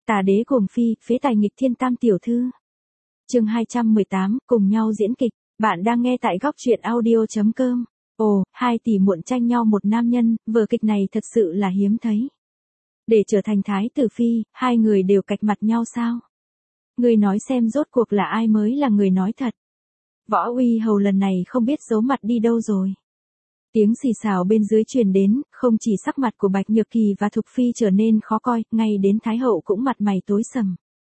Tà đế cuồng phi, phế tài nghịch thiên tam tiểu thư. Chương 218, cùng nhau diễn kịch. Bạn đang nghe tại góc truyện audio.com. Ồ, 2 tỷ muộn tranh nhau một nam nhân, vở kịch này thật sự là hiếm thấy. Để trở thành thái tử phi, hai người đều cạch mặt nhau sao? Người nói xem rốt cuộc là ai mới là người nói thật. Võ Uy Hầu lần này không biết giấu mặt đi đâu rồi. Tiếng xì xào bên dưới truyền đến, không chỉ sắc mặt của Bạch Nhược Kỳ và Thục Phi trở nên khó coi, ngay đến Thái Hậu cũng mặt mày tối sầm.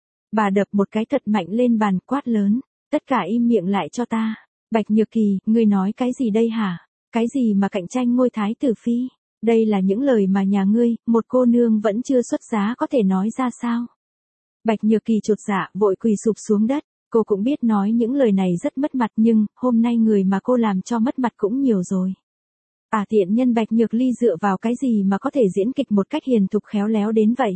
Bà đập một cái thật mạnh lên bàn, quát lớn, tất cả im miệng lại cho ta. Bạch Nhược Kỳ, ngươi nói cái gì đây hả? Cái gì mà cạnh tranh ngôi Thái tử Phi? Đây là những lời mà nhà ngươi, một cô nương vẫn chưa xuất giá có thể nói ra sao? Bạch Nhược Kỳ chột dạ, vội quỳ sụp xuống đất. Cô cũng biết nói những lời này rất mất mặt nhưng, hôm nay người mà cô làm cho mất mặt cũng nhiều rồi. Tiện nhân Bạch Nhược Ly dựa vào cái gì mà có thể diễn kịch một cách hiền thục khéo léo đến vậy?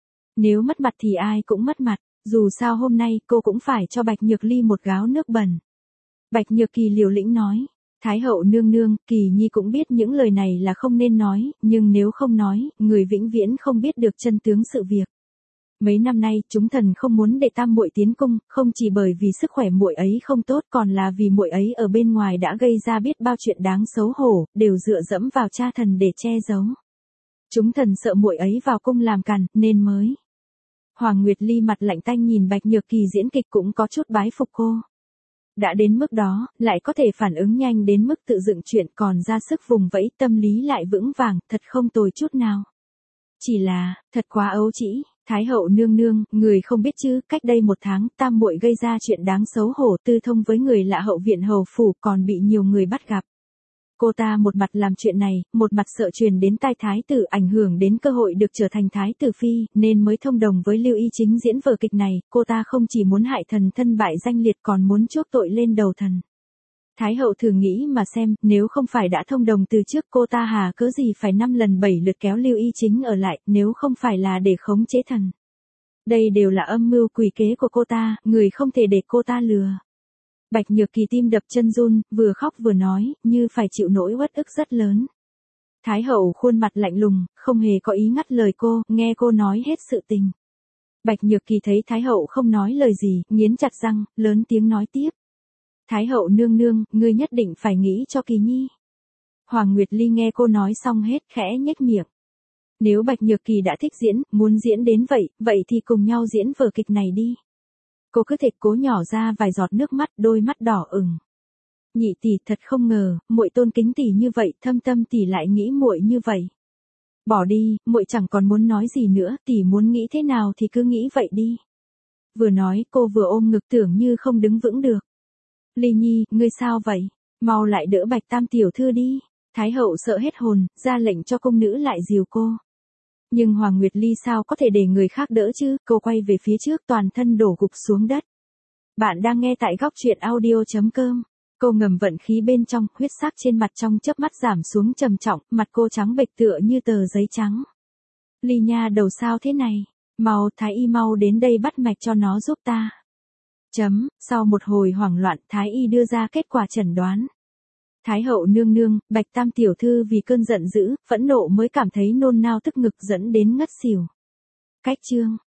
Nếu mất mặt thì ai cũng mất mặt, dù sao hôm nay cô cũng phải cho Bạch Nhược Ly một gáo nước bẩn. Bạch Nhược Kỳ liều lĩnh nói, Thái hậu nương nương, Kỳ Nhi cũng biết những lời này là không nên nói, nhưng nếu không nói, người vĩnh viễn không biết được chân tướng sự việc. Mấy năm nay, chúng thần không muốn để tam muội tiến cung, không chỉ bởi vì sức khỏe muội ấy không tốt, còn là vì muội ấy ở bên ngoài đã gây ra biết bao chuyện đáng xấu hổ, đều dựa dẫm vào cha thần để che giấu. Chúng thần sợ muội ấy vào cung làm càn, nên mới. Hoàng Nguyệt Ly mặt lạnh tanh nhìn Bạch Nhược Kỳ diễn kịch cũng có chút bái phục cô. Đã đến mức đó, lại có thể phản ứng nhanh đến mức tự dựng chuyện còn ra sức vùng vẫy, tâm lý lại vững vàng, thật không tồi chút nào. Chỉ là, thật quá ấu trĩ. Thái hậu nương nương, người không biết chứ, cách đây 1 tháng, tam muội gây ra chuyện đáng xấu hổ, tư thông với người lạ hậu viện hầu phủ, còn bị nhiều người bắt gặp. Cô ta một mặt làm chuyện này, một mặt sợ truyền đến tai thái tử, ảnh hưởng đến cơ hội được trở thành thái tử phi, nên mới thông đồng với Lưu Y Chính diễn vở kịch này. Cô ta không chỉ muốn hại thần thân bại danh liệt còn muốn chuốc tội lên đầu thần. Thái hậu thử nghĩ mà xem, nếu không phải đã thông đồng từ trước, cô ta hà cớ gì phải 5 lần 7 lượt kéo Lưu Y Chính ở lại, nếu không phải là để khống chế thần. Đây đều là âm mưu quỷ kế của cô ta, người không thể để cô ta lừa. Bạch Nhược Kỳ tim đập chân run, vừa khóc vừa nói, như phải chịu nỗi uất ức rất lớn. Thái hậu khuôn mặt lạnh lùng, không hề có ý ngắt lời cô, nghe cô nói hết sự tình. Bạch Nhược Kỳ thấy Thái hậu không nói lời gì, nghiến chặt răng, lớn tiếng nói tiếp. Thái hậu nương nương, ngươi nhất định phải nghĩ cho Kỳ Nhi. Hoàng Nguyệt Ly nghe cô nói xong hết, khẽ nhếch miệng. Nếu Bạch Nhược Kỳ đã thích diễn, muốn diễn đến vậy thì cùng nhau diễn vở kịch này đi. Cô cứ thịch cố nhỏ ra vài giọt nước mắt, đôi mắt đỏ ửng. Nhị tỷ, thật không ngờ, muội tôn kính tỷ như vậy, thâm tâm tỷ lại nghĩ muội như vậy. Bỏ đi, muội chẳng còn muốn nói gì nữa, tỷ muốn nghĩ thế nào thì cứ nghĩ vậy đi. Vừa nói, cô vừa ôm ngực tưởng như không đứng vững được. Ly Nhi, ngươi sao vậy? Mau lại đỡ Bạch tam tiểu thư đi. Thái hậu sợ hết hồn, ra lệnh cho cung nữ lại dìu cô. Nhưng Hoàng Nguyệt Ly sao có thể để người khác đỡ chứ, cô quay về phía trước toàn thân đổ gục xuống đất. Bạn đang nghe tại góc truyện audio.com. Cô ngầm vận khí bên trong, huyết sắc trên mặt trong chớp mắt giảm xuống trầm trọng, mặt cô trắng bệch tựa như tờ giấy trắng. Ly nha đầu sao thế này? Mau, Thái y mau đến đây bắt mạch cho nó giúp ta. Sau một hồi hoảng loạn, Thái y đưa ra kết quả chẩn đoán. Thái hậu nương nương, Bạch tam tiểu thư vì cơn giận dữ, phẫn nộ mới cảm thấy nôn nao tức ngực dẫn đến ngất xỉu. Cách chương.